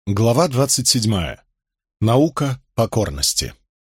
Глава 27. Наука покорности.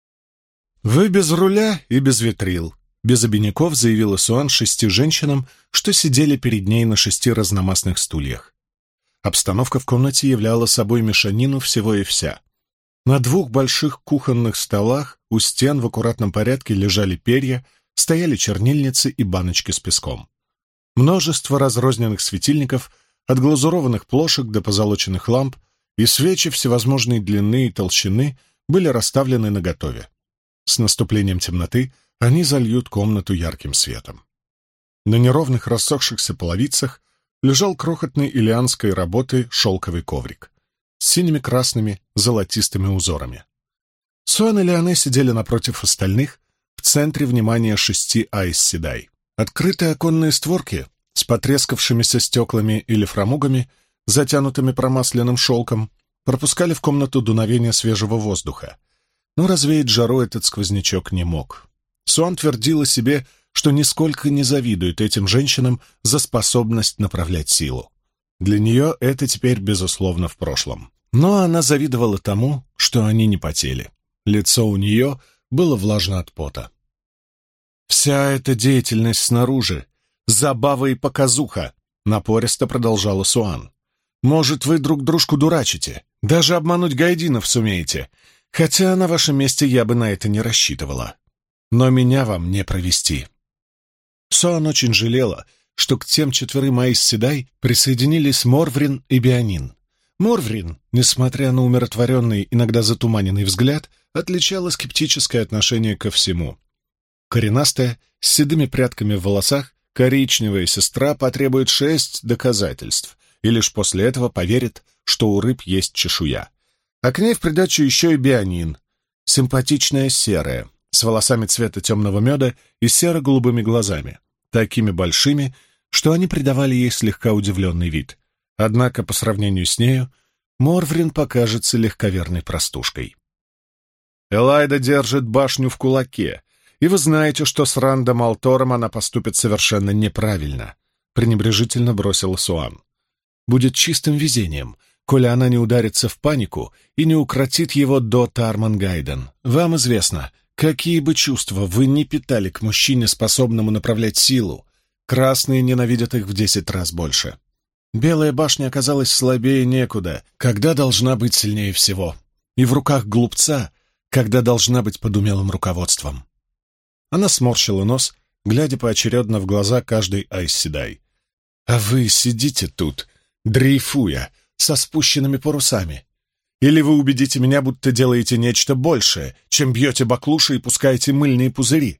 «Вы без руля и без ветрил», — без обиняков заявила Суан 6 женщинам, что сидели перед ней на 6 разномастных стульях. Обстановка в комнате являла собой мешанину всего и вся. На 2 больших кухонных столах у стен в аккуратном порядке лежали перья, стояли чернильницы и баночки с песком. Множество разрозненных светильников, от глазурованных плошек до позолоченных ламп, и свечи всевозможной длины и толщины были расставлены наготове. С наступлением темноты они зальют комнату ярким светом. На неровных рассохшихся половицах лежал крохотный илианской работы шелковый коврик с синими, красными, золотистыми узорами. Суан и Лиане сидели напротив остальных, в центре внимания 6 Айс Седай. Открытые оконные створки с потрескавшимися стеклами или фрамугами, затянутыми промасленным шелком, пропускали в комнату дуновение свежего воздуха. Но развеять жару этот сквознячок не мог. Суан твердила себе, что нисколько не завидует этим женщинам за способность направлять силу. Для нее это теперь, безусловно, в прошлом. Но она завидовала тому, что они не потели. Лицо у нее было влажно от пота. «Вся эта деятельность снаружи — забава и показуха», — напористо продолжала Суан. «Может, вы друг дружку дурачите, даже обмануть гайдинов сумеете, хотя на вашем месте я бы на это не рассчитывала. Но меня вам не провести». Суан очень жалела, что к тем 4 Айс Седай присоединились Морврин и Бианин. Морврин, несмотря на умиротворенный, иногда затуманенный взгляд, отличала скептическое отношение ко всему. Коренастая, с седыми прядками в волосах, коричневая сестра потребует 6 доказательств, и лишь после этого поверит, что у рыб есть чешуя. А к ней в придачу еще и Бианин, симпатичная серая, с волосами цвета темного меда и серо-голубыми глазами, такими большими, что они придавали ей слегка удивленный вид. Однако, по сравнению с нею, Морврин покажется легковерной простушкой. Элайда держит башню в кулаке, и вы знаете, что с Рандом Алтором она поступит совершенно неправильно, пренебрежительно бросила Суан. Будет чистым везением, коли она не ударится в панику и не укротит его до Тармангайден. Вам известно, какие бы чувства вы ни питали к мужчине, способному направлять силу, красные ненавидят их в 10 раз больше. Белая башня оказалась слабее некуда, когда должна быть сильнее всего, и в руках глупца, когда должна быть под умелым руководством. Она сморщила нос, глядя поочередно в глаза каждой Айс Седай. «А вы сидите тут, дрейфуя, со спущенными парусами. Или вы убедите меня, будто делаете нечто большее, чем бьете баклуши и пускаете мыльные пузыри?»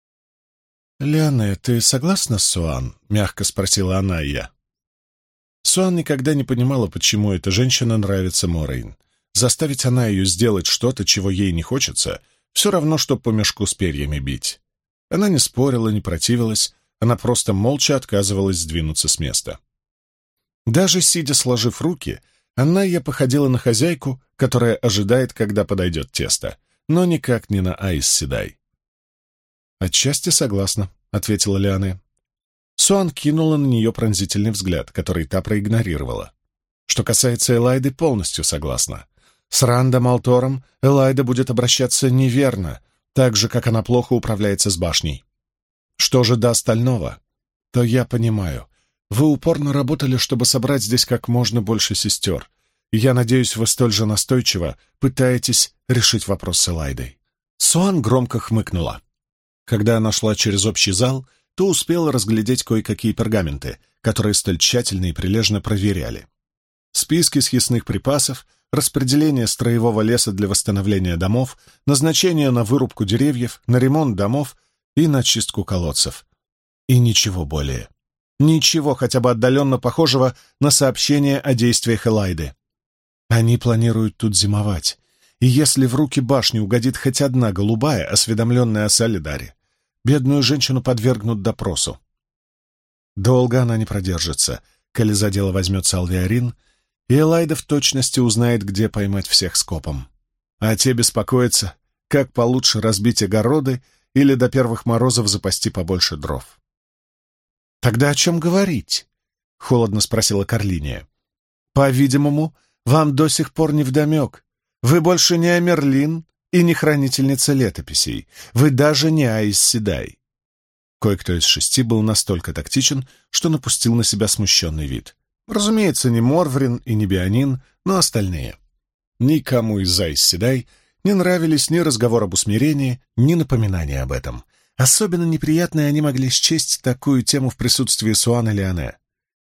«Лиане, ты согласна с Суан?» — мягко спросила она и я. Суан никогда не понимала, почему эта женщина нравится Морейн. Заставить она ее сделать что-то, чего ей не хочется, все равно, что по мешку с перьями бить. Она не спорила, не противилась, она просто молча отказывалась сдвинуться с места. Даже сидя сложив руки, Анайя походила на хозяйку, которая ожидает, когда подойдет тесто, но никак не на Айс Седай. «Отчасти согласна», — ответила Лиане. Суан кинула на нее пронзительный взгляд, который та проигнорировала. Что касается Элайды, полностью согласна. С Рандом Алтором Элайда будет обращаться неверно, так же, как она плохо управляется с башней. Что же до остального, то я понимаю. Вы упорно работали, чтобы собрать здесь как можно больше сестер, и я надеюсь, вы столь же настойчиво пытаетесь решить вопрос с Элайдой». Суан громко хмыкнула. Когда она шла через общий зал, то успела разглядеть кое-какие пергаменты, которые столь тщательно и прилежно проверяли. Списки съестных припасов, распределение строевого леса для восстановления домов, назначение на вырубку деревьев, на ремонт домов и на чистку колодцев. И ничего более. Ничего хотя бы отдаленно похожего на сообщение о действиях Элайды. Они планируют тут зимовать, и если в руки башни угодит хоть одна голубая, осведомленная о Солидаре, бедную женщину подвергнут допросу. Долго она не продержится, коли за дело возьмется Алвиарин, и Элайда в точности узнает, где поймать всех скопом. А те беспокоятся, как получше разбить огороды или до первых морозов запасти побольше дров. «Тогда о чем говорить?» — холодно спросила Карлиния. «По-видимому, вам до сих пор невдомек. Вы больше не Амерлин и не хранительница летописей. Вы даже не Аис Седай». Кое-кто из 6 был настолько тактичен, что напустил на себя смущенный вид. Разумеется, не Морврин и не Бионин, но остальные. Никому из Аис Седай не нравились ни разговор об усмирении, ни напоминания об этом. Особенно неприятной они могли счесть такую тему в присутствии Суан и Леоне.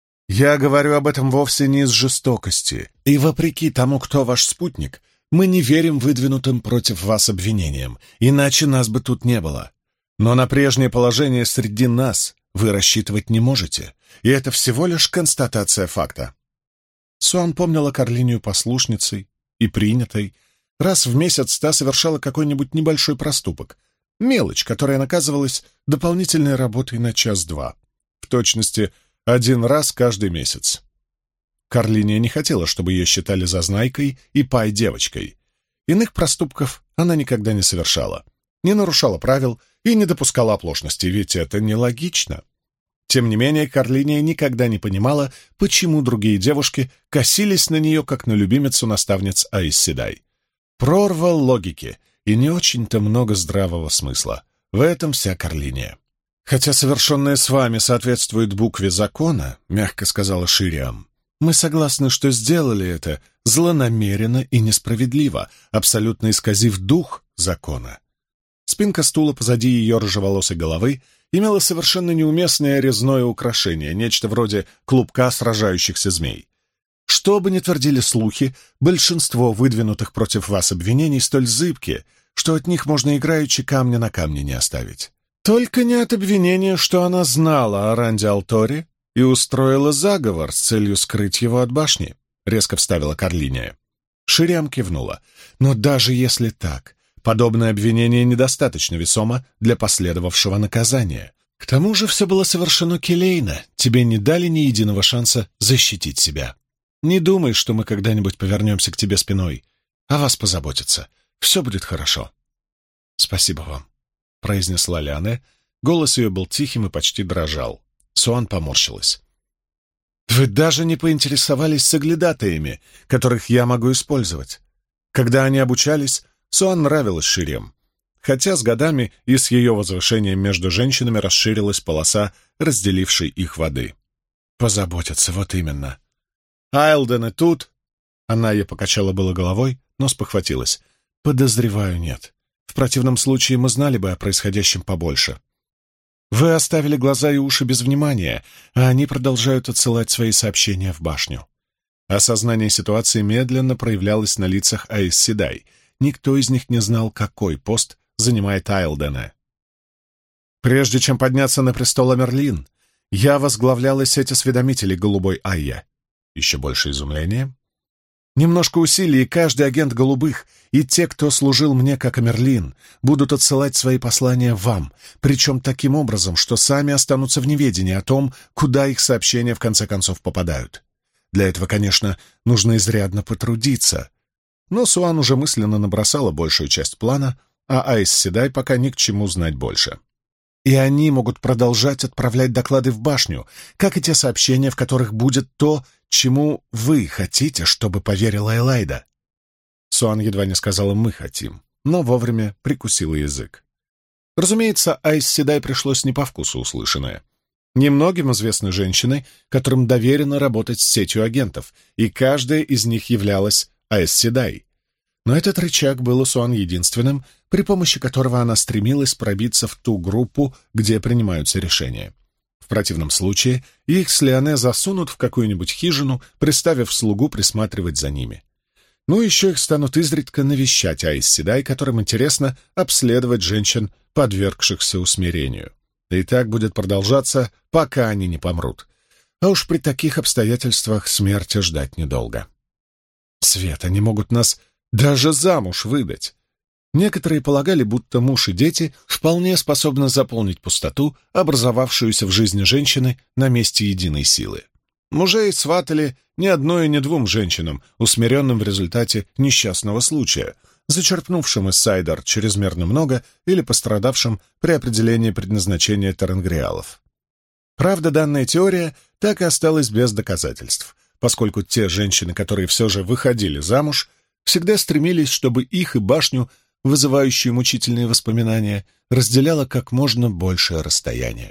«Я говорю об этом вовсе не из жестокости, и вопреки тому, кто ваш спутник, мы не верим выдвинутым против вас обвинениям, иначе нас бы тут не было. Но на прежнее положение среди нас вы рассчитывать не можете, и это всего лишь констатация факта». Суан помнила Карлинию послушницей и принятой. Раз в месяц та совершала какой-нибудь небольшой проступок, мелочь, которая наказывалась дополнительной работой на час-два. В точности, 1 раз каждый месяц. Карлиния не хотела, чтобы ее считали зазнайкой и пай-девочкой. Иных проступков она никогда не совершала, не нарушала правил и не допускала оплошности, ведь это нелогично. Тем не менее, Карлиния никогда не понимала, почему другие девушки косились на нее, как на любимицу наставниц Аис Седай. Прорва логики и не очень-то много здравого смысла. В этом вся Карлиния. «Хотя совершенное с вами соответствует букве закона», — мягко сказала Шириам, «мы согласны, что сделали это злонамеренно и несправедливо, абсолютно исказив дух закона». Спинка стула позади ее рыжеволосой головы имела совершенно неуместное резное украшение, нечто вроде клубка сражающихся змей. Что бы ни твердили слухи, большинство выдвинутых против вас обвинений столь зыбки, что от них можно играючи камня на камне не оставить. Только не от обвинения, что она знала о Ранде Алторе и устроила заговор с целью скрыть его от башни, — резко вставила Карлиния. Шириам кивнула. Но даже если так, подобное обвинение недостаточно весомо для последовавшего наказания. К тому же все было совершено келейно, тебе не дали ни единого шанса защитить себя. Не думай, что мы когда-нибудь повернемся к тебе спиной. О вас позаботятся. Все будет хорошо. Спасибо вам, — произнесла Леоне. Голос ее был тихим и почти дрожал. Суан поморщилась. Вы даже не поинтересовались соглядатаями, которых я могу использовать. Когда они обучались, Суан нравилась Шириам, хотя с годами и с ее возвышением между женщинами расширилась полоса, разделившей их воды. Позаботятся, вот именно. Айлден и тут... Она ей покачала было головой, но спохватилась. Подозреваю, нет. В противном случае мы знали бы о происходящем побольше. Вы оставили глаза и уши без внимания, а они продолжают отсылать свои сообщения в башню. Осознание ситуации медленно проявлялось на лицах Аис Седай. Никто из них не знал, какой пост занимает Айлдена. Прежде чем подняться на престол Амерлин, я возглавляла сеть осведомителей Голубой Айя. Еще больше изумления. Немножко усилий, и каждый агент Голубых, и те, кто служил мне как Амерлин, будут отсылать свои послания вам, причем таким образом, что сами останутся в неведении о том, куда их сообщения в конце концов попадают. Для этого, конечно, нужно изрядно потрудиться. Но Суан уже мысленно набросала большую часть плана, а Аис Седай пока ни к чему знать больше. И они могут продолжать отправлять доклады в башню, как и те сообщения, в которых будет то, чему вы хотите, чтобы поверила Элайда. Суан едва не сказала «мы хотим», но вовремя прикусила язык. Разумеется, Аис Седай пришлось не по вкусу услышанное. Немногим известны женщины, которым доверено работать с сетью агентов, и каждая из них являлась Аис Седай. Но этот рычаг был у Суан единственным, при помощи которого она стремилась пробиться в ту группу, где принимаются решения. В противном случае их с Леоне засунут в какую-нибудь хижину, приставив слугу присматривать за ними. Ну, еще их станут изредка навещать Аис Седай, которым интересно обследовать женщин, подвергшихся усмирению. И так будет продолжаться, пока они не помрут. А уж при таких обстоятельствах смерти ждать недолго. Свет, они могут нас даже замуж выдать. Некоторые полагали, будто муж и дети вполне способны заполнить пустоту, образовавшуюся в жизни женщины на месте единой силы. Мужей сватали ни одной и ни двум женщинам, усмиренным в результате несчастного случая, зачерпнувшим из сайдар чрезмерно много или пострадавшим при определении предназначения теренгриалов. Правда, данная теория так и осталась без доказательств, поскольку те женщины, которые все же выходили замуж, всегда стремились, чтобы их и башню, вызывающую мучительные воспоминания, разделяло как можно большее расстояние.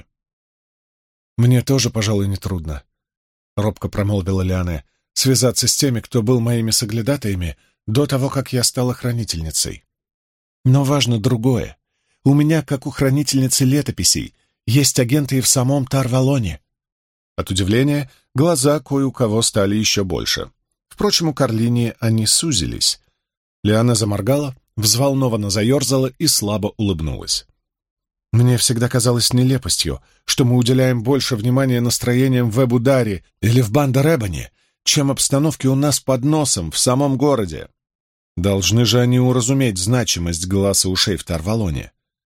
«Мне тоже, пожалуй, нетрудно», — робко промолвила Лиане, — «связаться с теми, кто был моими соглядатаями до того, как я стала хранительницей. Но важно другое. У меня, как у хранительницы летописей, есть агенты и в самом Тарвалоне». От удивления глаза кое у кого стали еще больше. Впрочем, у Карлини они сузились. Лиана заморгала, взволнованно заерзала и слабо улыбнулась. «Мне всегда казалось нелепостью, что мы уделяем больше внимания настроениям в Эбударе или в Бандар-Эбоне, чем обстановке у нас под носом в самом городе. Должны же они уразуметь значимость глаз и ушей в Тарвалоне».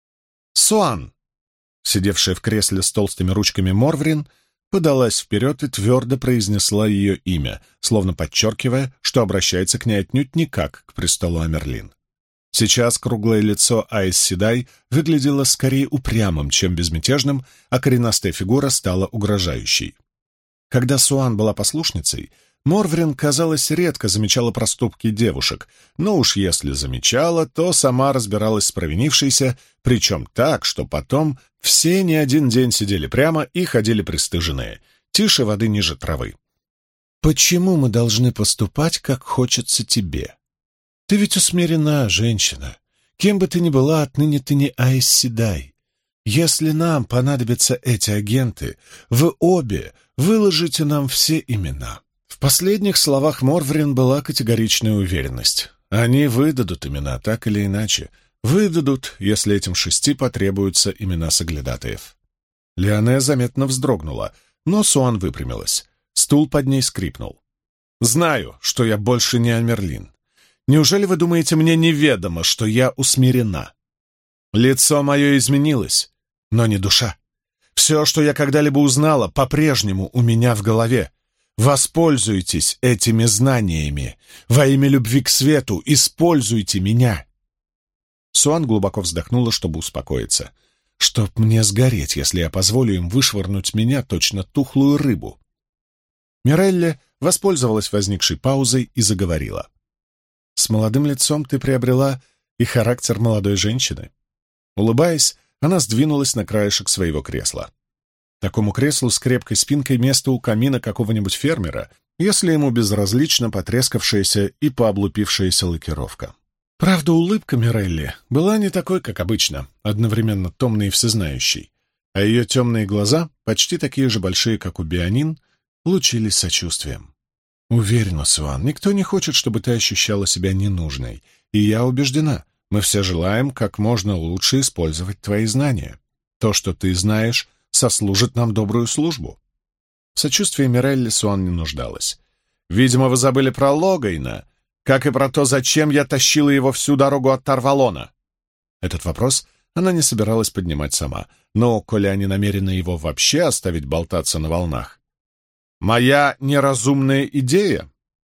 «Суан!» Сидевшая в кресле с толстыми ручками Морврин подалась вперед и твердо произнесла ее имя, словно подчеркивая, что обращается к ней отнюдь не как к престолу Амерлин. Сейчас круглое лицо Аис Седай выглядело скорее упрямым, чем безмятежным, а коренастая фигура стала угрожающей. Когда Суан была послушницей, Морврин, казалось, редко замечала проступки девушек, но уж если замечала, то сама разбиралась с провинившейся, причем так, что потом все не один день сидели прямо и ходили пристыженные, тише воды ниже травы. «Почему мы должны поступать, как хочется тебе? Ты ведь усмирена, женщина. Кем бы ты ни была, отныне ты не Аис Седай. Если нам понадобятся эти агенты, вы обе выложите нам все имена». В последних словах Морврин была категоричная уверенность. Они выдадут имена, так или иначе. Выдадут, если этим 6 потребуются имена соглядатаев. Лиане заметно вздрогнула, но Суан выпрямилась. Стул под ней скрипнул. «Знаю, что я больше не Амерлин. Неужели вы думаете, мне неведомо, что я усмирена? Лицо мое изменилось, но не душа. Все, что я когда-либо узнала, по-прежнему у меня в голове. Воспользуйтесь этими знаниями. Во имя любви к свету используйте меня». Суан глубоко вздохнула, чтобы успокоиться. «Чтоб мне сгореть, если я позволю им вышвырнуть меня, точно тухлую рыбу». Мирелли воспользовалась возникшей паузой и заговорила. «С молодым лицом ты приобрела и характер молодой женщины». Улыбаясь, она сдвинулась на краешек своего кресла. Такому креслу с крепкой спинкой место у камина какого-нибудь фермера, если ему безразлична потрескавшаяся и пооблупившаяся лакировка. Правда, улыбка Мирелли была не такой, как обычно, одновременно томной и всезнающей, а ее темные глаза, почти такие же большие, как у Беонин, лучились сочувствием. «Уверена, Суан, никто не хочет, чтобы ты ощущала себя ненужной, и я убеждена, мы все желаем как можно лучше использовать твои знания. То, что ты знаешь, сослужит нам добрую службу». В сочувствии Мирелли Суан не нуждалась. «Видимо, вы забыли про Логайна, как и про то, зачем я тащила его всю дорогу от Тарвалона». Этот вопрос она не собиралась поднимать сама, но, коли они намерены его вообще оставить болтаться на волнах. «Моя неразумная идея?»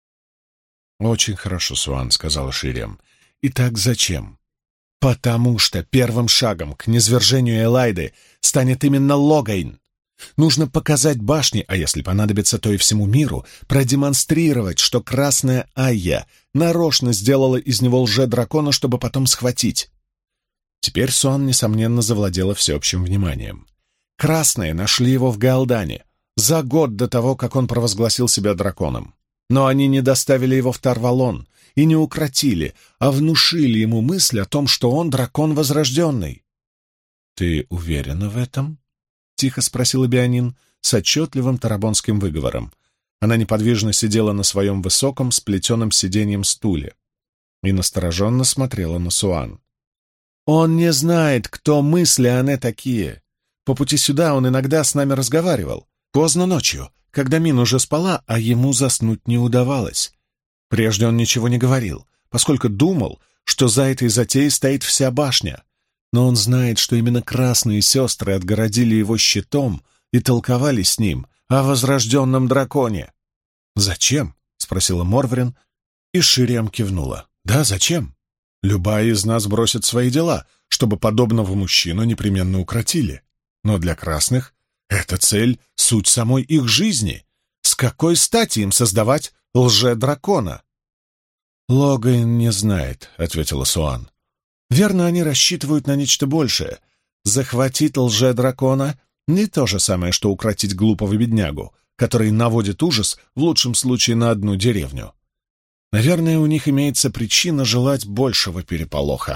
«Очень хорошо, Суан», — сказала Ширем. «Итак, зачем?» «Потому что первым шагом к низвержению Элайды станет именно Логайн. Нужно показать башне, а если понадобится, то и всему миру, продемонстрировать, что Красная Айя нарочно сделала из него лже-дракона, чтобы потом схватить». Теперь Суан, несомненно, завладела всеобщим вниманием. Красные нашли его в Гаалдане за год до того, как он провозгласил себя драконом. Но они не доставили его в Тарвалон и не укротили, а внушили ему мысль о том, что он дракон возрожденный. «Ты уверена в этом?» — тихо спросила Беонин с отчетливым тарабонским выговором. Она неподвижно сидела на своем высоком, сплетенном сиденьем стуле и настороженно смотрела на Суан. «Он не знает, кто мы с Лиане такие. По пути сюда он иногда с нами разговаривал. Поздно ночью, когда Мин уже спала, а ему заснуть не удавалось. Прежде он ничего не говорил, поскольку думал, что за этой затеей стоит вся башня. Но он знает, что именно красные сестры отгородили его щитом и толковали с ним о возрожденном драконе». «Зачем?» — спросила Морврин, и Ширем кивнула. «Да, зачем? Любая из нас бросит свои дела, чтобы подобного мужчину непременно укротили. Но для красных эта цель — суть самой их жизни. С какой стати им создавать лже-дракона? «Логайн не знает», — ответила Суан. «Верно, они рассчитывают на нечто большее. Захватить лже-дракона — не то же самое, что укротить глупого беднягу, который наводит ужас в лучшем случае на одну деревню. Наверное, у них имеется причина желать большего переполоха».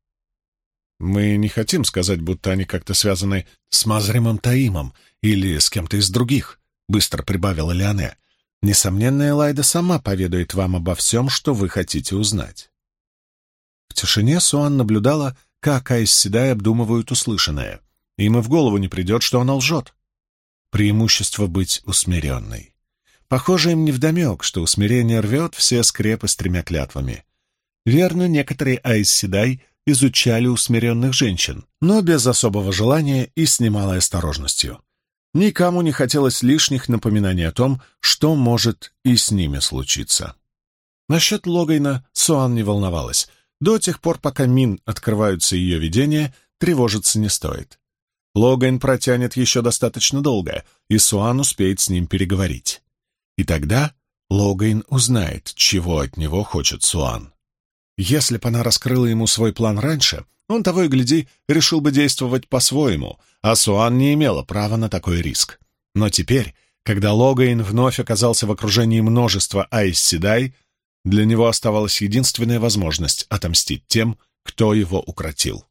«Мы не хотим сказать, будто они как-то связаны с Мазримом Таимом или с кем-то из других», — быстро прибавила Леоне. «Несомненно, Элайда сама поведает вам обо всем, что вы хотите узнать». В тишине Суан наблюдала, как Аис Седай обдумывают услышанное. Им и в голову не придет, что она лжет. Преимущество быть усмиренной. Похоже, им невдомек, что усмирение рвет все скрепы с 3 клятвами. Верно, некоторые Аис Седай изучали усмиренных женщин, но без особого желания и с немалой осторожностью. Никому не хотелось лишних напоминаний о том, что может и с ними случиться. Насчет Логайна Суан не волновалась. До тех пор, пока Мин открываются ее видения, тревожиться не стоит. Логайн протянет еще достаточно долго, и Суан успеет с ним переговорить. И тогда Логайн узнает, чего от него хочет Суан. Если бы она раскрыла ему свой план раньше, он, того и гляди, решил бы действовать по-своему, а Суан не имела права на такой риск. Но теперь, когда Логайн вновь оказался в окружении множества Аис Седай, для него оставалась единственная возможность отомстить тем, кто его укротил.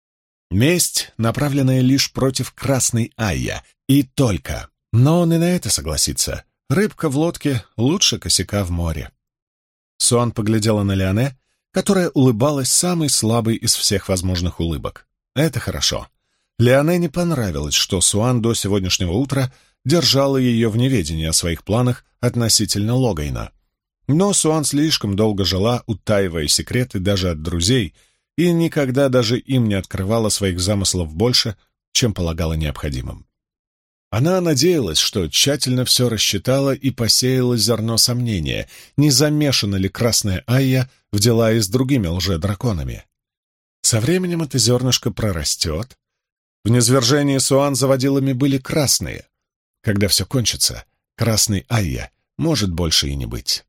Месть, направленная лишь против Красной Айя, и только. Но он и на это согласится. Рыбка в лодке лучше косяка в море. Суан поглядела на Леоне, которая улыбалась самой слабой из всех возможных улыбок. Это хорошо. Леоне не понравилось, что Суан до сегодняшнего утра держала ее в неведении о своих планах относительно Логайна. Но Суан слишком долго жила, утаивая секреты даже от друзей, и никогда даже им не открывала своих замыслов больше, чем полагала необходимым. Она надеялась, что тщательно все рассчитала и посеяла зерно сомнения, не замешана ли Красная Айя в дела и с другими лже-драконами. Со временем это зернышко прорастет. В низвержении Суан заводилами были красные. Когда все кончится, Красной Айя может больше и не быть.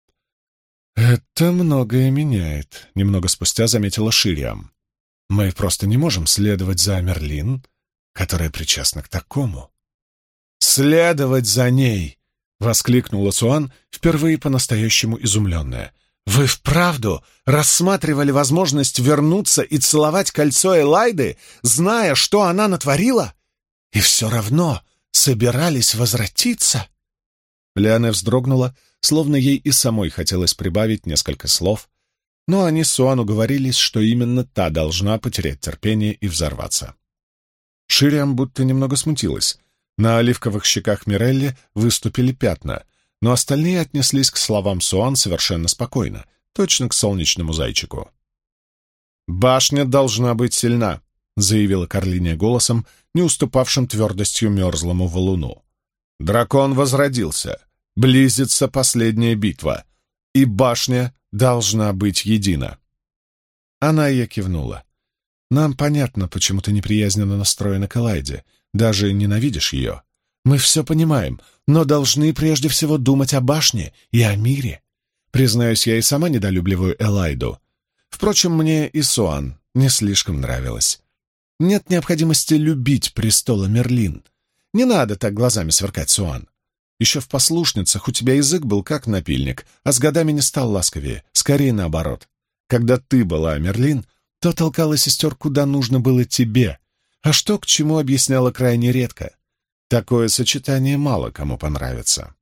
«Это многое меняет», — немного спустя заметила Шириам. «Мы просто не можем следовать за Мерлин, которая причастна к такому». «Следовать за ней!» — воскликнула Суан, впервые по-настоящему изумленная. «Вы вправду рассматривали возможность вернуться и целовать кольцо Элайды, зная, что она натворила? И все равно собирались возвратиться?» Леоне вздрогнула, словно ей и самой хотелось прибавить несколько слов, но они с Суан уговорились, что именно та должна потерять терпение и взорваться. Шириам будто немного смутилась. На оливковых щеках Мирелли выступили пятна, но остальные отнеслись к словам Суан совершенно спокойно, точно к солнечному зайчику. «Башня должна быть сильна», — заявила Карлиния голосом, не уступавшим твердостью мерзлому валуну. «Дракон возродился. Близится последняя битва, и башня должна быть едина». Она и кивнула. «Нам понятно, почему ты неприязненно настроена к Элайде, даже ненавидишь ее. Мы все понимаем, но должны прежде всего думать о башне и о мире. Признаюсь, я и сама недолюбливаю Элайду. Впрочем, мне и Суан не слишком нравилось. Нет необходимости любить престола Мерлин. Не надо так глазами сверкать, Суан. Еще в послушницах у тебя язык был как напильник, а с годами не стал ласковее, скорее наоборот. Когда ты была Мерлин, то толкала сестер куда нужно было тебе, а что к чему объясняла крайне редко. Такое сочетание мало кому понравится.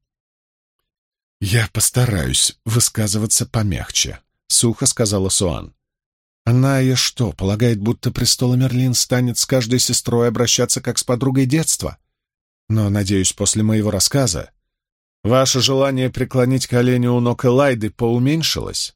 «Я постараюсь высказываться помягче», — сухо сказала Суан. «Она и что, полагает, будто престола Мерлин станет с каждой сестрой обращаться как с подругой детства? Но, надеюсь, после моего рассказа ваше желание преклонить колени у ног Элайды поуменьшилось?»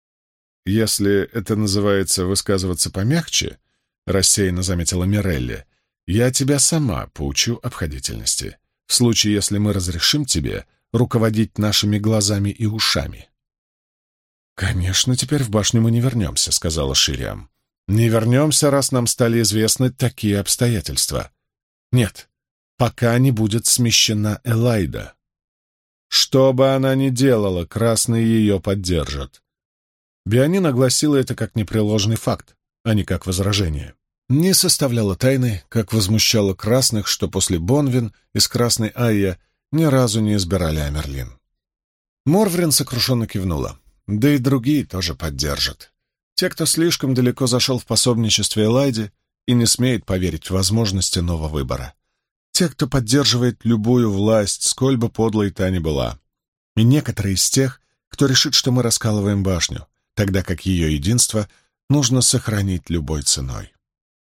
«Если это называется высказываться помягче», — рассеянно заметила Мирелли, «я тебя сама поучу обходительности, в случае, если мы разрешим тебе руководить нашими глазами и ушами». «Конечно, теперь в башню мы не вернемся», — сказала Шириам. «Не вернемся, раз нам стали известны такие обстоятельства. Нет, пока не будет смещена Элайда». Что бы она ни делала, красные ее поддержат. Бианин огласила это как непреложный факт, а не как возражение. Не составляло тайны, как возмущало красных, что после Бонвин из Красной Айя ни разу не избирали Амерлин. Морврин сокрушенно кивнула. Да и другие тоже поддержат. Те, кто слишком далеко зашел в пособничестве Элайде и не смеет поверить в возможности нового выбора. Те, кто поддерживает любую власть, сколь бы подлой та ни была. И некоторые из тех, кто решит, что мы раскалываем башню, тогда как ее единство нужно сохранить любой ценой.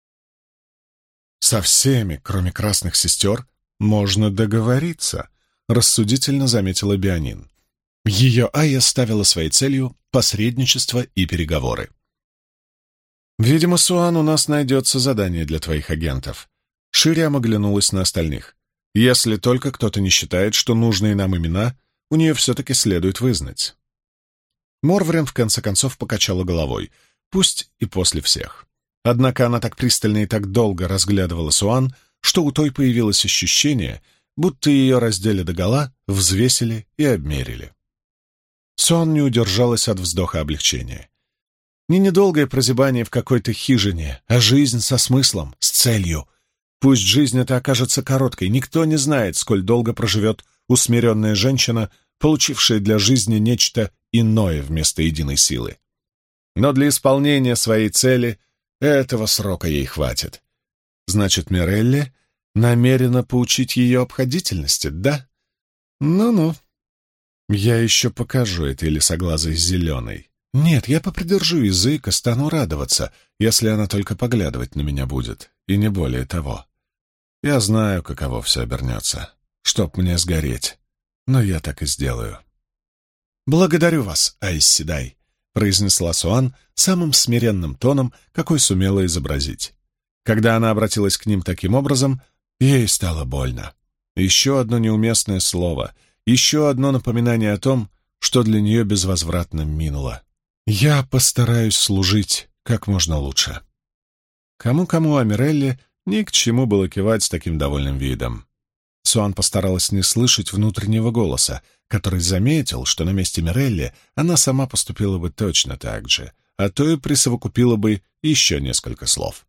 Со всеми, кроме красных сестер, можно договориться, рассудительно заметила Бианин. Ее Айя ставила своей целью посредничество и переговоры. «Видимо, Суан, у нас найдется задание для твоих агентов». Шириам оглянулась на остальных. «Если только кто-то не считает, что нужные нам имена у нее все-таки следует вызнать». Морврен в конце концов покачала головой, пусть и после всех. Однако она так пристально и так долго разглядывала Суан, что у той появилось ощущение, будто ее раздели догола, взвесили и обмерили. Суан не удержалась от вздоха облегчения. Не недолгое прозябание в какой-то хижине, а жизнь со смыслом, с целью. Пусть жизнь эта окажется короткой, никто не знает, сколь долго проживет усмиренная женщина, получившая для жизни нечто иное вместо единой силы. Но для исполнения своей цели этого срока ей хватит. Значит, Мирелли намерена поучить ее обходительности, да? Ну-ну. Я еще покажу этой лисоглазой зеленой. Нет, я попридержу язык и стану радоваться, если она только поглядывать на меня будет, и не более того. Я знаю, каково все обернется, чтоб мне сгореть, но я так и сделаю. «Благодарю вас, Айс Седай», — произнесла Суан самым смиренным тоном, какой сумела изобразить. Когда она обратилась к ним таким образом, ей стало больно. Еще одно неуместное слово, еще одно напоминание о том, что для нее безвозвратно минуло. «Я постараюсь служить как можно лучше». Кому-кому, а Мирелли ни к чему было кивать с таким довольным видом. Суан постаралась не слышать внутреннего голоса, который заметил, что на месте Мирелли она сама поступила бы точно так же, а то и присовокупила бы еще несколько слов.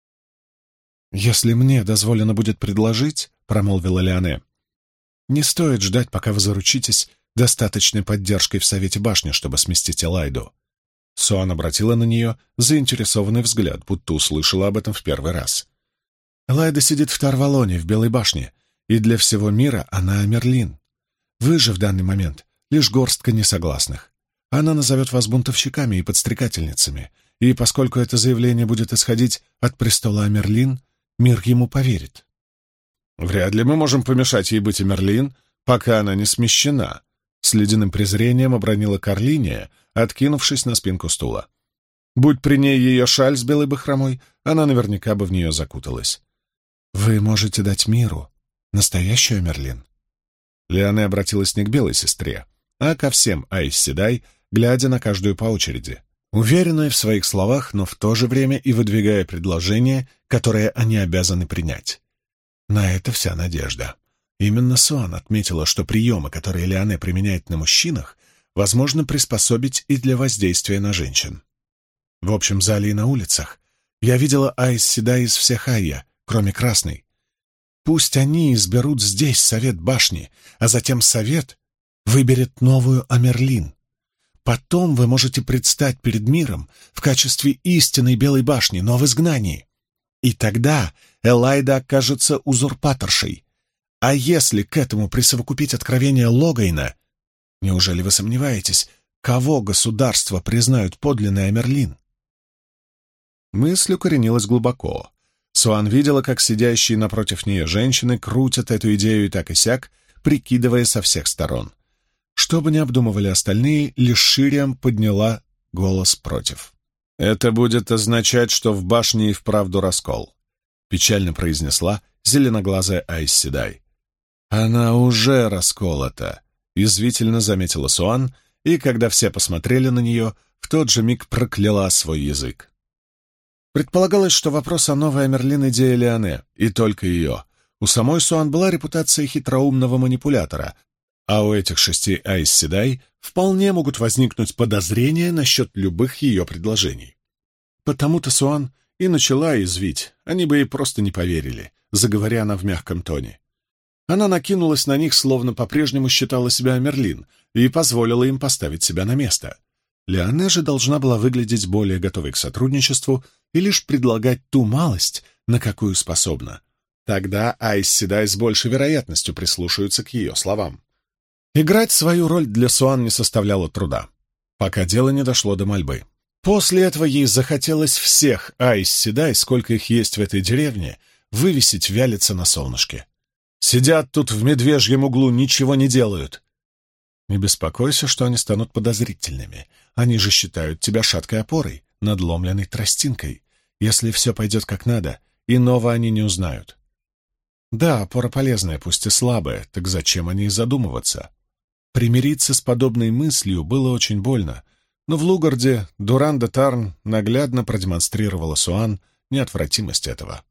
«Если мне дозволено будет предложить, — промолвила Леоне, — не стоит ждать, пока вы заручитесь достаточной поддержкой в Совете Башни, чтобы сместить Элайду». Суан обратила на нее заинтересованный взгляд, будто услышала об этом в первый раз. «Элайда сидит в Тарвалоне, в Белой башне, и для всего мира она Амерлин. Вы же в данный момент лишь горстка несогласных. Она назовет вас бунтовщиками и подстрекательницами, и поскольку это заявление будет исходить от престола Амерлин, мир ему поверит». «Вряд ли мы можем помешать ей быть Амерлин, пока она не смещена», — с ледяным презрением обронила Карлиния, откинувшись на спинку стула. «Будь при ней ее шаль с белой бахромой, она наверняка бы в нее закуталась». «Вы можете дать миру настоящую Амерлин». Леоне обратилась не к белой сестре, а ко всем Айс Седай, глядя на каждую по очереди, уверенная в своих словах, но в то же время и выдвигая предложение, которое они обязаны принять. На это вся надежда. Именно Суан отметила, что приемы, которые Леоне применяет на мужчинах, возможно приспособить и для воздействия на женщин. В общем зале и на улицах я видела Айс Седай из всех Айя, кроме Красной. Пусть они изберут здесь совет башни, а затем совет выберет новую Амерлин. Потом вы можете предстать перед миром в качестве истинной Белой башни, но в изгнании. И тогда Элайда окажется узурпаторшей. А если к этому присовокупить откровение Логайна, неужели вы сомневаетесь, кого государства признают подлинной Амерлин? Мысль укоренилась глубоко. Суан видела, как сидящие напротив нее женщины крутят эту идею и так и сяк, прикидывая со всех сторон. Что бы ни обдумывали остальные, лишь Шириам подняла голос против. «Это будет означать, что в башне и вправду раскол», — печально произнесла зеленоглазая Айс Седай. «Она уже расколота», — язвительно заметила Суан, и, когда все посмотрели на нее, в тот же миг прокляла свой язык. Предполагалось, что вопрос о новой Амерлин — идея Леоне, и только ее. У самой Суан была репутация хитроумного манипулятора, а у этих 6 Айс Седай вполне могут возникнуть подозрения насчет любых ее предложений. Потому-то Суан и начала извить, они бы ей просто не поверили, заговоря она в мягком тоне. Она накинулась на них, словно по-прежнему считала себя Мерлин, и позволила им поставить себя на место. Лиане же должна была выглядеть более готовой к сотрудничеству и лишь предлагать ту малость, на какую способна. Тогда Айс Седай с большей вероятностью прислушаются к ее словам. Играть свою роль для Суан не составляло труда, пока дело не дошло до мольбы. После этого ей захотелось всех Айс Седай, сколько их есть в этой деревне, вывесить вялиться на солнышке. Сидят тут в медвежьем углу, ничего не делают. Не беспокойся, что они станут подозрительными. Они же считают тебя шаткой опорой, надломленной тростинкой. Если все пойдет как надо, иного они не узнают. Да, опора полезная, пусть и слабая, так зачем о ней задумываться? Примириться с подобной мыслью было очень больно, но в Лугарде Дуран де Тарн наглядно продемонстрировала Суан неотвратимость этого.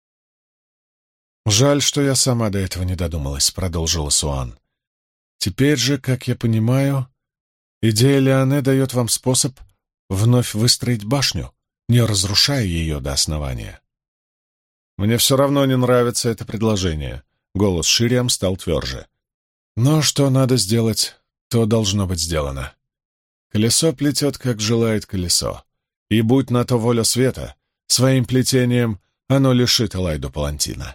«Жаль, что я сама до этого не додумалась», — продолжила Суан. «Теперь же, как я понимаю, идея Лиане дает вам способ вновь выстроить башню, не разрушая ее до основания». «Мне все равно не нравится это предложение», — голос Шириам стал тверже. «Но что надо сделать, то должно быть сделано. Колесо плетет, как желает колесо, и будь на то воля света, своим плетением оно лишит Элайду палантина.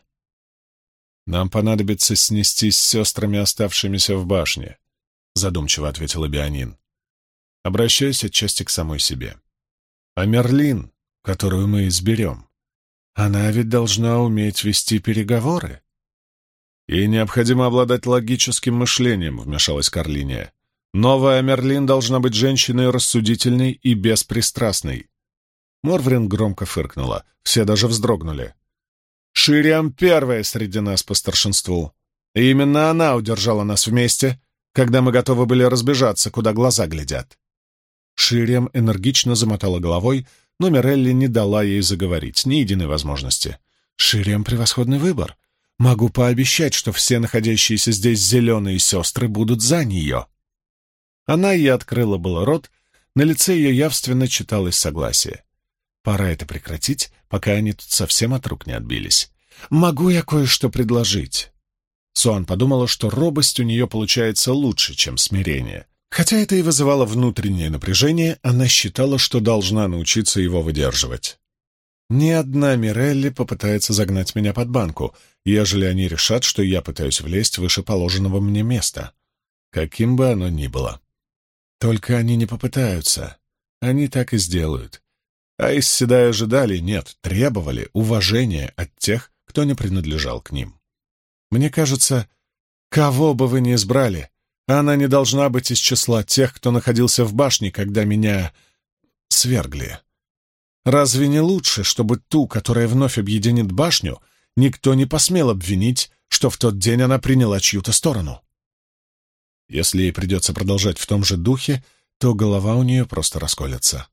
Нам понадобится снестись с сестрами, оставшимися в башне», — задумчиво ответила Беонин. «Обращаюсь отчасти к самой себе. А Мерлин, которую мы изберем, она ведь должна уметь вести переговоры». «Ей необходимо обладать логическим мышлением», — вмешалась Карлиния. «Новая Мерлин должна быть женщиной рассудительной и беспристрастной». Морврин громко фыркнула, все даже вздрогнули. «Шириам первая среди нас по старшинству, и именно она удержала нас вместе, когда мы готовы были разбежаться, куда глаза глядят». Шириам энергично замотала головой, но Мирелли не дала ей заговорить, ни единой возможности. «Шириам — превосходный выбор. Могу пообещать, что все находящиеся здесь зеленые сестры будут за нее». Она и открыла было рот, на лице ее явственно читалось согласие. Пора это прекратить, пока они тут совсем от рук не отбились. «Могу я кое-что предложить?» Суан подумала, что робость у нее получается лучше, чем смирение. Хотя это и вызывало внутреннее напряжение, она считала, что должна научиться его выдерживать. «Ни одна Мирелли попытается загнать меня под банку, ежели они решат, что я пытаюсь влезть выше положенного мне места, каким бы оно ни было. Только они не попытаются, они так и сделают. А из Седай ожидали, нет, требовали уважения от тех, кто не принадлежал к ним. Мне кажется, кого бы вы ни избрали, она не должна быть из числа тех, кто находился в башне, когда меня свергли. Разве не лучше, чтобы ту, которая вновь объединит башню, никто не посмел обвинить, что в тот день она приняла чью-то сторону? Если ей придется продолжать в том же духе, то голова у нее просто расколется.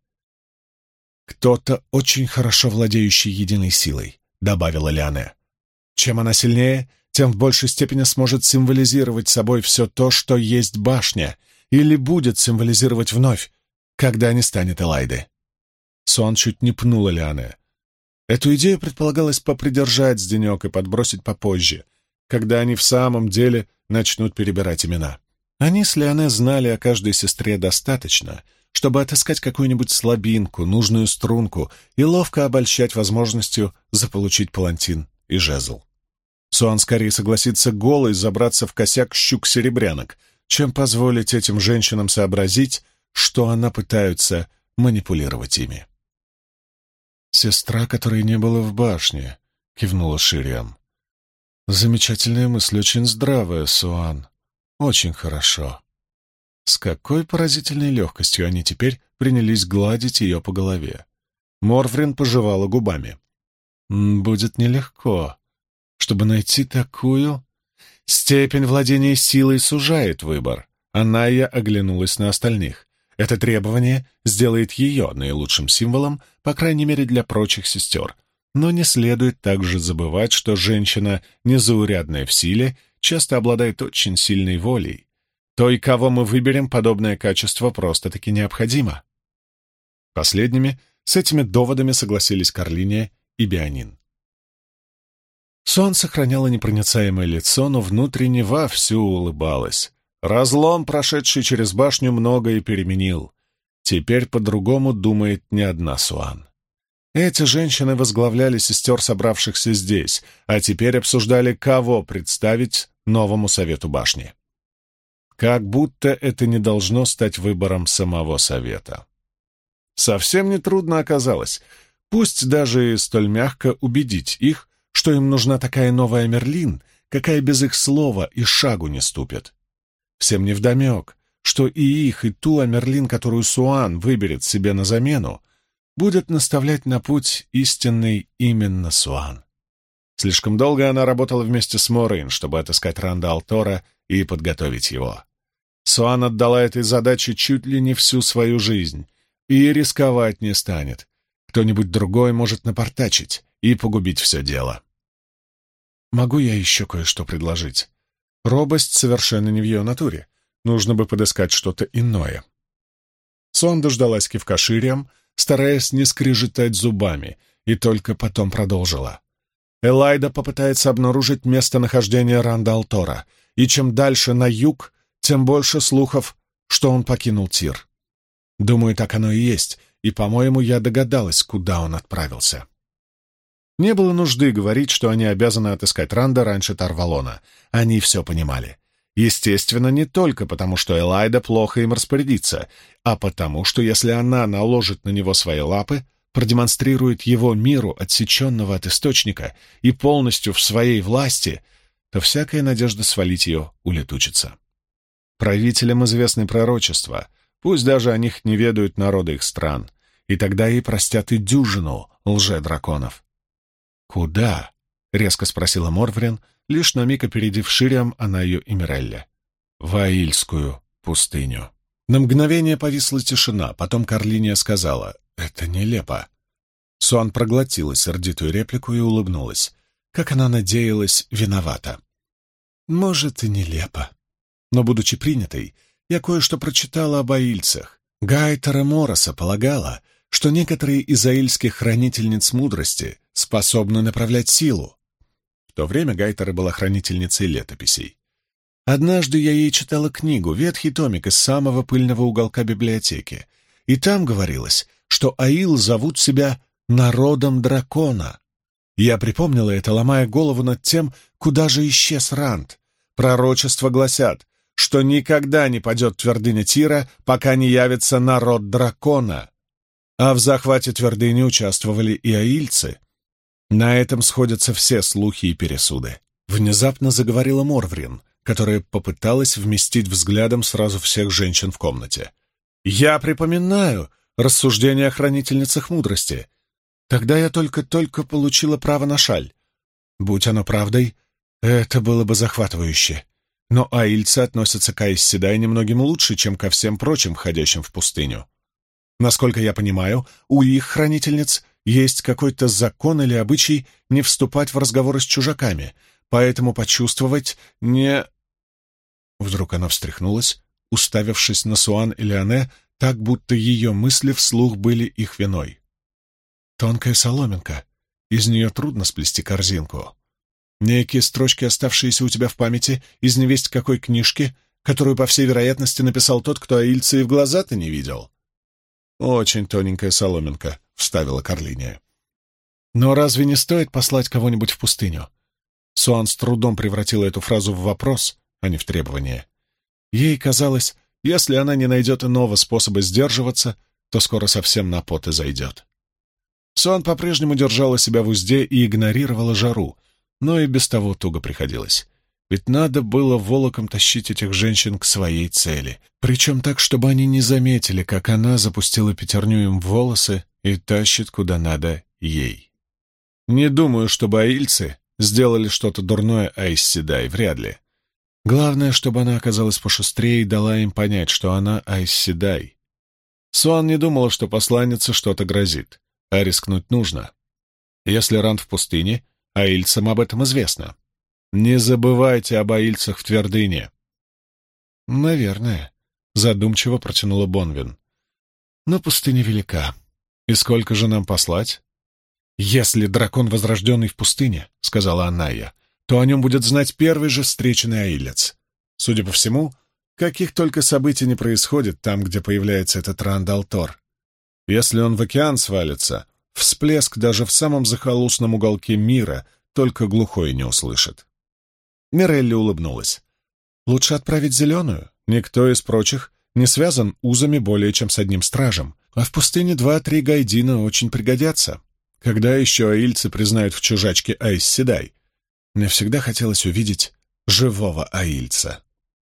«Кто-то очень хорошо владеющий единой силой», — добавила Лиане. «Чем она сильнее, тем в большей степени сможет символизировать собой все то, что есть башня, или будет символизировать вновь, когда не станет Элайды». Суан чуть не пнула Лиане. Эту идею предполагалось попридержать с денек и подбросить попозже, когда они в самом деле начнут перебирать имена. Они с Лиане знали о каждой сестре достаточно, чтобы отыскать какую-нибудь слабинку, нужную струнку и ловко обольщать возможностью заполучить палантин и жезл. Суан скорее согласится голой забраться в косяк щук-серебрянок, чем позволить этим женщинам сообразить, что она пытается манипулировать ими. «Сестра, которой не было в башне», — кивнула Шириам. «Замечательная мысль, очень здравая, Суан. Очень хорошо». С какой поразительной легкостью они теперь принялись гладить ее по голове. Морврин пожевала губами. «Будет нелегко. Чтобы найти такую...» «Степень владения силой сужает выбор». Анайя оглянулась на остальных. Это требование сделает ее наилучшим символом, по крайней мере для прочих сестер. Но не следует также забывать, что женщина, незаурядная в силе, часто обладает очень сильной волей. Той, кого мы выберем, подобное качество просто-таки необходимо. Последними с этими доводами согласились Карлиния и Беонин. Суан сохраняла непроницаемое лицо, но внутренне вовсю улыбалась. Разлом, прошедший через башню, многое переменил. Теперь по-другому думает не одна Суан. Эти женщины возглавляли сестер, собравшихся здесь, а теперь обсуждали, кого представить новому совету башни. Как будто это не должно стать выбором самого совета. Совсем нетрудно оказалось, пусть даже и столь мягко убедить их, что им нужна такая новая Мерлин, какая без их слова и шагу не ступит. Всем невдомек, что и их, и ту Амерлин, которую Суан выберет себе на замену, будет наставлять на путь истинный именно Суан. Слишком долго она работала вместе с Морейн, чтобы отыскать Ранда Алтора и подготовить его. Суан отдала этой задаче чуть ли не всю свою жизнь и рисковать не станет. Кто-нибудь другой может напортачить и погубить все дело. Могу я еще кое-что предложить? Робость совершенно не в ее натуре. Нужно бы подыскать что-то иное. Суан дождалась кивка Шириам, стараясь не скрежетать зубами, и только потом продолжила. Элайда попытается обнаружить местонахождение Ранда Алтора, и чем дальше на юг, тем больше слухов, что он покинул Тир. Думаю, так оно и есть, и, по-моему, я догадалась, куда он отправился. Не было нужды говорить, что они обязаны отыскать Ранда раньше Тарвалона. Они все понимали. Естественно, не только потому, что Элайда плохо им распорядится, а потому, что если она наложит на него свои лапы, продемонстрирует его миру, отсеченного от источника, и полностью в своей власти, то всякая надежда свалить ее улетучится. Правителям известны пророчества, пусть даже о них не ведают народы их стран, и тогда ей простят и дюжину лже-драконов. «Куда?» — резко спросила Морврин, лишь на миг опередив Шириам Анаю и Мирелле. «В Аильскую пустыню». На мгновение повисла тишина, потом Карлиния сказала: «Это нелепо». Суан проглотила сердитую реплику и улыбнулась. Как она надеялась, виновата. «Может, и нелепо. Но, будучи принятой, я кое-что прочитала об аильцах. Гайтера Мороса полагала, что некоторые из аильских хранительниц мудрости способны направлять силу. В то время Гайтера была хранительницей летописей. Однажды я ей читала книгу, ветхий томик из самого пыльного уголка библиотеки, и там говорилось, что аил зовут себя народом дракона. Я припомнила это, ломая голову над тем, куда же исчез Ранд. Пророчества гласят, что никогда не падет твердыня Тира, пока не явится народ дракона. А в захвате твердыни участвовали и аильцы. На этом сходятся все слухи и пересуды. Внезапно заговорила Морврин, которая попыталась вместить взглядом сразу всех женщин в комнате. «Я припоминаю рассуждения о хранительницах мудрости. Тогда я только-только получила право на шаль. Будь оно правдой, это было бы захватывающе. Но аильцы относятся к Аис Седай немногим лучше, чем ко всем прочим, входящим в пустыню. Насколько я понимаю, у их хранительниц есть какой-то закон или обычай не вступать в разговоры с чужаками, поэтому почувствовать не...» Вдруг она встряхнулась, уставившись на Суан и Леоне, так, будто ее мысли вслух были их виной. «Тонкая соломинка. Из нее трудно сплести корзинку. Некие строчки, оставшиеся у тебя в памяти, из невесть какой книжки, которую, по всей вероятности, написал тот, кто аильца и в глаза-то не видел». «Очень тоненькая соломинка», — вставила Карлиния. «Но разве не стоит послать кого-нибудь в пустыню?» Суан с трудом превратила эту фразу в вопрос, а не в требование. Ей казалось, если она не найдет иного способа сдерживаться, то скоро совсем на пот и зайдет. Суан по-прежнему держала себя в узде и игнорировала жару, но и без того туго приходилось. Ведь надо было волоком тащить этих женщин к своей цели, причем так, чтобы они не заметили, как она запустила пятерню им в волосы и тащит куда надо ей. Не думаю, чтобы аильцы сделали что-то дурное Аис Седай, вряд ли. Главное, чтобы она оказалась пошустрее и дала им понять, что она Аис Седай. Суан не думала, что посланнице что-то грозит, а рискнуть нужно. Если Ранд в пустыне, аильцам об этом известно. Не забывайте об аильцах в твердыне. Наверное, задумчиво протянула Бонвин. Но пустыня велика. И сколько же нам послать? Если дракон возрожденный в пустыне, сказала Анайя, то о нем будет знать первый же встреченный аилец. Судя по всему, каких только событий не происходит там, где появляется этот Рандалтор. Если он в океан свалится, всплеск даже в самом захолустном уголке мира только глухой не услышит. Мирелли улыбнулась. Лучше отправить зеленую. Никто из прочих не связан узами более чем с одним стражем, а в пустыне 2-3 гайдина очень пригодятся. Когда еще аильцы признают в чужачке Айс Седай? Мне всегда хотелось увидеть живого аильца.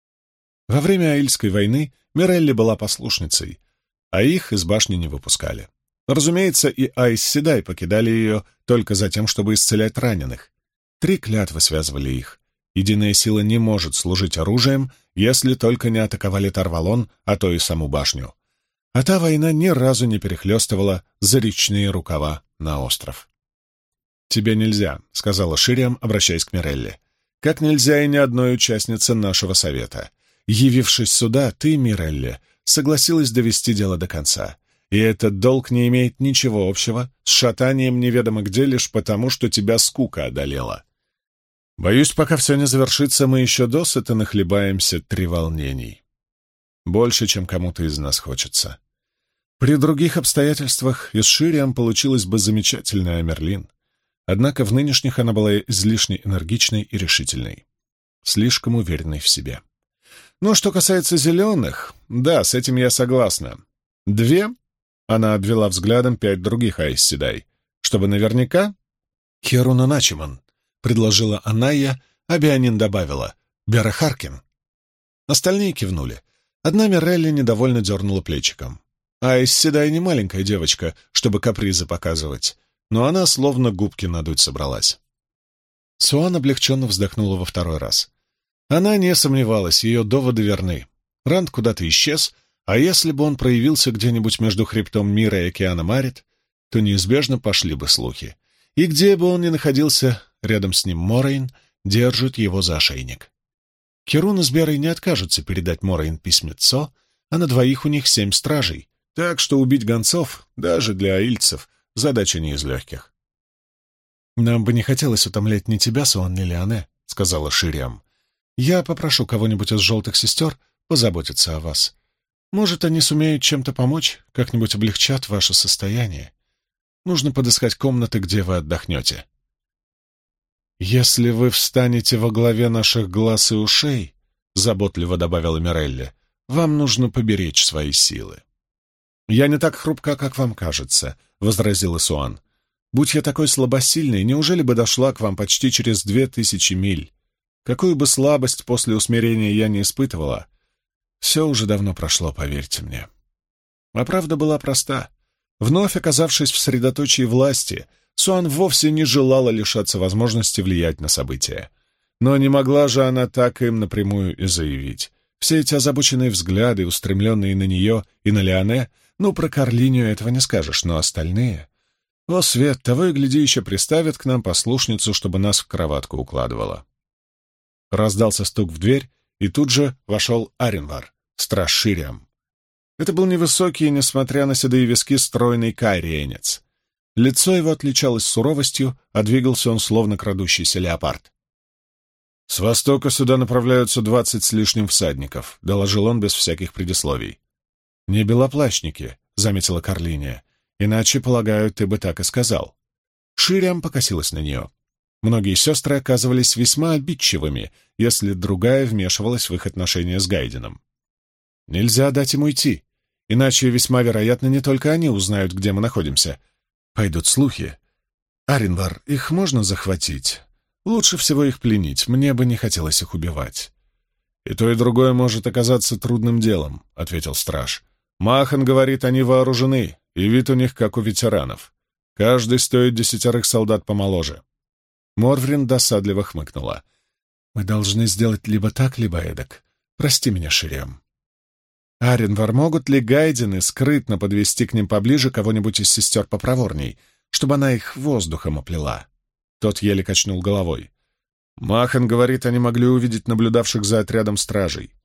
Во время Аильской войны Мирелли была послушницей, а их из башни не выпускали. Разумеется, и Айс Седай покидали ее только за тем, чтобы исцелять раненых. 3 клятвы связывали их. Единая сила не может служить оружием, если только не атаковали Тарвалон, а то и саму башню. А та война ни разу не перехлестывала за речные рукава на остров. «Тебе нельзя», — сказала Шириам, обращаясь к Мирелли. «Как нельзя и ни одной участнице нашего совета. Явившись сюда, ты, Мирелли, согласилась довести дело до конца. И этот долг не имеет ничего общего с шатанием неведомо где лишь потому, что тебя скука одолела. Боюсь, пока все не завершится, мы еще досыта нахлебаемся треволнений. Больше, чем кому-то из нас хочется. При других обстоятельствах из Шириам получилась бы замечательная Амерлин. Однако в нынешних она была излишне энергичной и решительной. Слишком уверенной в себе. Но что касается зеленых, да, с этим я согласна. 2, она обвела взглядом 5 других Айс Седай, чтобы наверняка... Херуна Начиман, предложила Анайя, а Бианин добавила «Бера Харкин». Остальные кивнули. Одна Мирелли недовольно дернула плечиком. Айс Седай не маленькая девочка, чтобы капризы показывать, но она словно губки надуть собралась. Суан облегченно вздохнула во 2-й раз. Она не сомневалась, ее доводы верны. Ранд куда-то исчез, а если бы он проявился где-нибудь между хребтом мира и океаном Арит, то неизбежно пошли бы слухи. И где бы он ни находился, рядом с ним Морейн держит его за ошейник. Херуна с Берой не откажутся передать Морейн письмецо, а на 2 у них 7 стражей, так что убить гонцов, даже для аильцев, задача не из легких. «Нам бы не хотелось утомлять ни тебя, Суан, ни Лиане», — сказала Шириам. «Я попрошу кого-нибудь из желтых сестер позаботиться о вас. Может, они сумеют чем-то помочь, как-нибудь облегчат ваше состояние. Нужно подыскать комнаты, где вы отдохнете». «Если вы встанете во главе наших глаз и ушей», — заботливо добавила Мирелли, — «вам нужно поберечь свои силы». «Я не так хрупка, как вам кажется», — возразила Суан. «Будь я такой слабосильной, неужели бы дошла к вам почти через 2000 миль? Какую бы слабость после усмирения я не испытывала, все уже давно прошло, поверьте мне». А правда была проста. Вновь оказавшись в средоточии власти, Суан вовсе не желала лишаться возможности влиять на события. Но не могла же она так им напрямую и заявить. Все эти озабоченные взгляды, устремленные на нее и на Лиане, ну, про Карлинию этого не скажешь, но остальные... О, свет, того и гляди, еще приставят к нам послушницу, чтобы нас в кроватку укладывала. Раздался стук в дверь, и тут же вошел Аринвар, страж Шириам. Это был невысокий, несмотря на седые виски, стройный кайриенец. Лицо его отличалось суровостью, а двигался он словно крадущийся леопард. «С востока сюда направляются 20 с лишним всадников», — доложил он без всяких предисловий. «Не белоплащники», — заметила Карлиния. «Иначе, полагаю, ты бы так и сказал». Шириам покосилась на нее. Многие сестры оказывались весьма обидчивыми, если другая вмешивалась в их отношения с Гайденом. «Нельзя дать ему идти, иначе весьма вероятно не только они узнают, где мы находимся. Пойдут слухи. Аринвар, их можно захватить? Лучше всего их пленить, мне бы не хотелось их убивать». «И то, и другое может оказаться трудным делом», — ответил страж. «Махан говорит, они вооружены, и вид у них как у ветеранов. Каждый стоит 10 солдат помоложе». Морврин досадливо хмыкнула. «Мы должны сделать либо так, либо эдак. Прости меня, Шириам». «Аринвар, могут ли гайдены скрытно подвести к ним поближе кого-нибудь из сестер попроворней, чтобы она их воздухом оплела?» Тот еле качнул головой. «Махан говорит, они могли увидеть наблюдавших за отрядом стражей.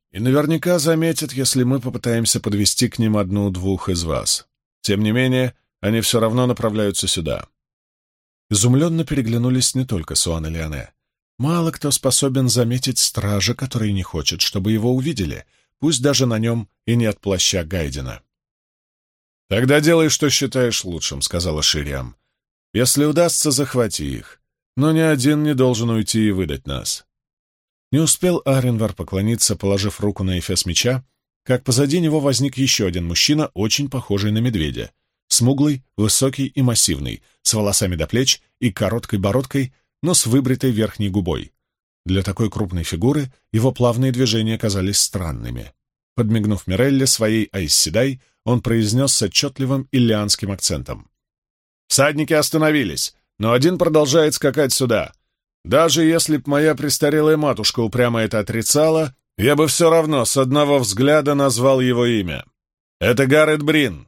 И наверняка заметят, если мы попытаемся подвести к ним одну-двух из вас. Тем не менее, они все равно направляются сюда». Изумленно переглянулись не только Суан и Лиане. Мало кто способен заметить стража, который не хочет, чтобы его увидели, пусть даже на нем и нет плаща Гайдена. «Тогда делай, что считаешь лучшим», — сказала Шириам. «Если удастся, захвати их, но ни один не должен уйти и выдать нас». Не успел Аренвар поклониться, положив руку на эфес меча, как позади него возник еще один мужчина, очень похожий на медведя. Смуглый, высокий и массивный, с волосами до плеч и короткой бородкой, но с выбритой верхней губой. Для такой крупной фигуры его плавные движения казались странными. Подмигнув Мирелле своей Айсседай, он произнес с отчетливым иллианским акцентом. «Всадники остановились, но один продолжает скакать сюда. Даже если б моя престарелая матушка упрямо это отрицала, я бы все равно с одного взгляда назвал его имя. Это Гаррет Брин».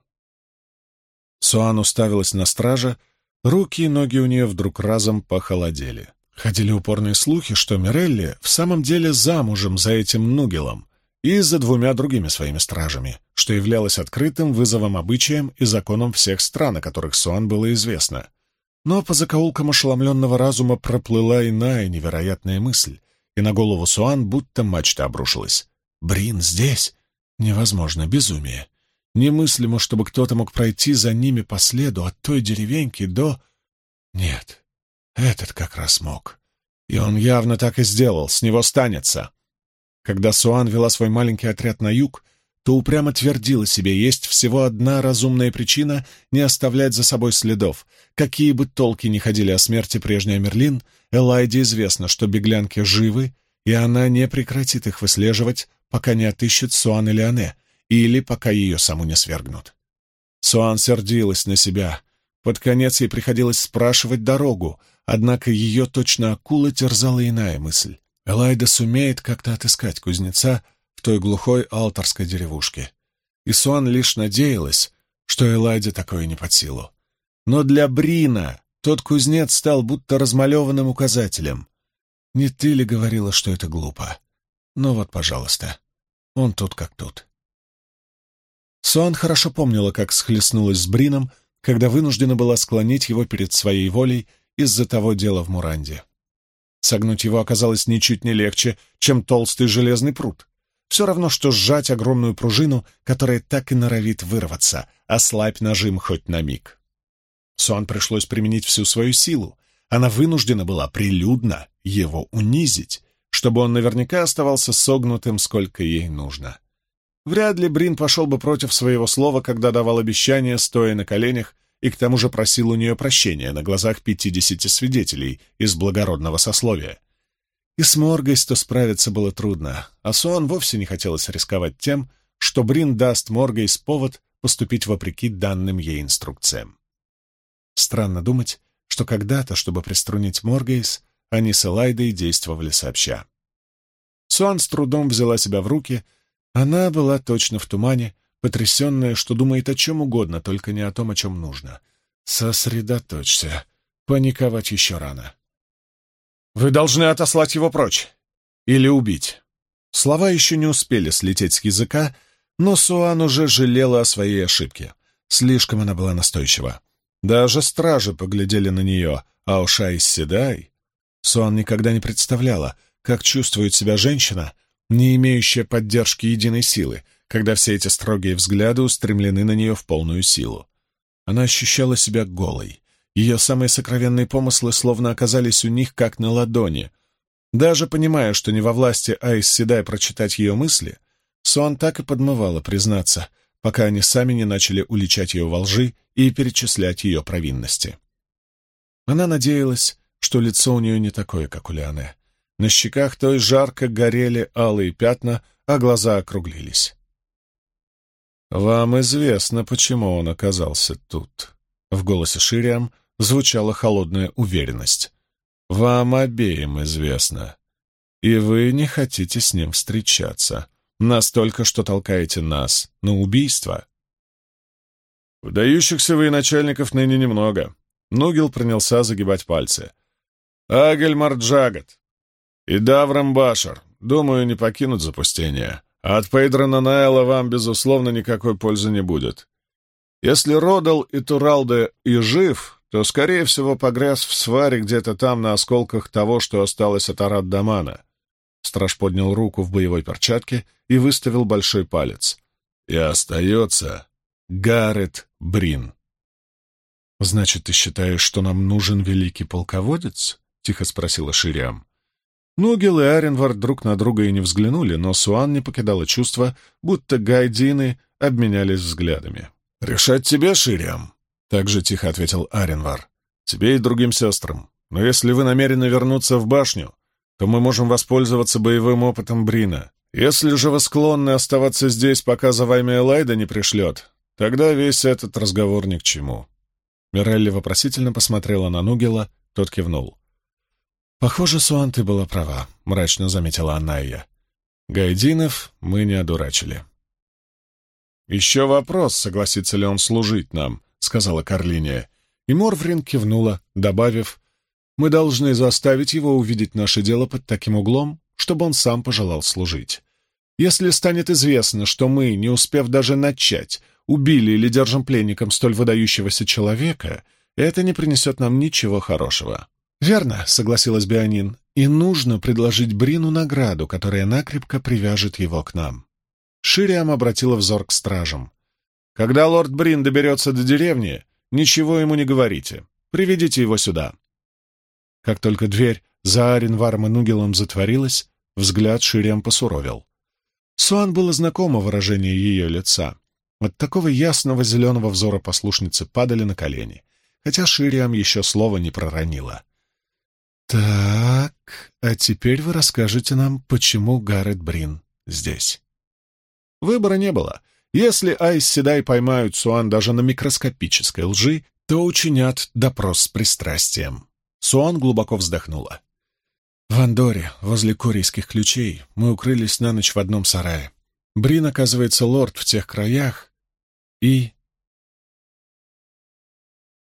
Суан уставилась на стража, руки и ноги у нее вдруг разом похолодели. Ходили упорные слухи, что Мирелли в самом деле замужем за этим Нугелом и за двумя другими своими стражами, что являлось открытым вызовом обычаям и законам всех стран, о которых Суан было известно. Но по закоулкам ошеломленного разума проплыла иная невероятная мысль, и на голову Суан будто мачта обрушилась. «Брин здесь? Невозможно, безумие. Немыслимо, чтобы кто-то мог пройти за ними по следу от той деревеньки до... Нет, этот как раз мог. И он явно так и сделал, с него станется». Когда Суан вела свой маленький отряд на юг, то упрямо твердила себе, есть всего одна разумная причина не оставлять за собой следов. Какие бы толки ни ходили о смерти прежней Амерлин, Элайде известно, что беглянки живы, и она не прекратит их выслеживать, пока не отыщет Суан и Лиане, или пока ее саму не свергнут. Суан сердилась на себя. Под конец ей приходилось спрашивать дорогу, однако ее точно акула терзала иная мысль. Элайда сумеет как-то отыскать кузнеца в той глухой алтарской деревушке. И Суан лишь надеялась, что Элайде такое не под силу. Но для Брина тот кузнец стал будто размалеванным указателем. Не ты ли говорила, что это глупо? Ну вот, пожалуйста, он тут как тут. Суан хорошо помнила, как схлестнулась с Брином, когда вынуждена была склонить его перед своей волей из-за того дела в Муранде. Согнуть его оказалось ничуть не легче, чем толстый железный прут. Все равно, что сжать огромную пружину, которая так и норовит вырваться, ослабь нажим хоть на миг. Суан пришлось применить всю свою силу. Она вынуждена была прилюдно его унизить, чтобы он наверняка оставался согнутым, сколько ей нужно. Вряд ли Брин пошел бы против своего слова, когда давал обещание, стоя на коленях, и к тому же просил у нее прощения на глазах 50 свидетелей из благородного сословия. И с Моргейс-то справиться было трудно, а Суан вовсе не хотелось рисковать тем, что Брин даст Моргейс повод поступить вопреки данным ей инструкциям. Странно думать, что когда-то, чтобы приструнить Моргейс, они с Элайдой действовали сообща. Суан с трудом взяла себя в руки, она была точно в тумане, потрясенная, что думает о чем угодно, только не о том, о чем нужно. Сосредоточься. Паниковать еще рано. «Вы должны отослать его прочь. Или убить». Слова еще не успели слететь с языка, но Суан уже жалела о своей ошибке. Слишком она была настойчива. Даже стражи поглядели на нее, а уж Айсседай... Суан никогда не представляла, как чувствует себя женщина, не имеющая поддержки единой силы, когда все эти строгие взгляды устремлены на нее в полную силу. Она ощущала себя голой. Ее самые сокровенные помыслы словно оказались у них как на ладони. Даже понимая, что не во власти Айсседай прочитать ее мысли, Суан так и подмывала признаться, пока они сами не начали уличать ее во лжи и перечислять ее провинности. Она надеялась, что лицо у нее не такое, как у Лиане. На щеках той жарко горели алые пятна, а глаза округлились. «Вам известно, почему он оказался тут». В голосе Шириам звучала холодная уверенность. «Вам обеим известно. И вы не хотите с ним встречаться. Настолько, что толкаете нас на убийство». «Выдающихся военачальников ныне немного». Нугел принялся загибать пальцы. «Агель Марджагат и Даврам Башар, думаю, не покинут запустение. От Пейдрона Найла вам, безусловно, никакой пользы не будет. Если Родал и Туралде и жив, то, скорее всего, погряз в сваре где-то там на осколках того, что осталось от Арат-Дамана. Страж поднял руку в боевой перчатке и выставил большой палец. И остается Гаррет Брин. «Значит, ты считаешь, что нам нужен великий полководец?» — тихо спросила Шириам. Нугел и Аренвард друг на друга и не взглянули, но Суан не покидало чувство, будто гайдины обменялись взглядами. «Решать тебе, Шириам», — также тихо ответил Аренвар. «Тебе и другим сестрам. Но если вы намерены вернуться в башню, то мы можем воспользоваться боевым опытом Брина. Если же вы склонны оставаться здесь, пока за вами Элайда не пришлет, тогда весь этот разговор ни к чему». Мирелли вопросительно посмотрела на Нугела, тот кивнул. «Похоже, Суан, ты была права», — мрачно заметила Анайя. «Гайдинов мы не одурачили». «Еще вопрос, согласится ли он служить нам», — сказала Карлиния. И Морврин кивнула, добавив: «Мы должны заставить его увидеть наше дело под таким углом, чтобы он сам пожелал служить. Если станет известно, что мы, не успев даже начать, убили или держим пленником столь выдающегося человека, это не принесет нам ничего хорошего». «Верно», — согласилась Беонин, — «и нужно предложить Брину награду, которая накрепко привяжет его к нам». Шириам обратила взор к стражам. «Когда лорд Брин доберется до деревни, ничего ему не говорите. Приведите его сюда». Как только дверь за Аренваром и Нугелом затворилась, взгляд Шириам посуровил. Суан было знакомо выражение ее лица. От такого ясного зеленого взора послушницы падали на колени, хотя Шириам еще слова не проронила. «Так, а теперь вы расскажете нам, почему Гаррет Брин здесь». Выбора не было. Если Айс Седай поймают Суан даже на микроскопической лжи, то учинят допрос с пристрастием. Суан глубоко вздохнула. «В Андоре, возле Корейских ключей, мы укрылись на ночь в одном сарае. Брин, оказывается, лорд в тех краях, и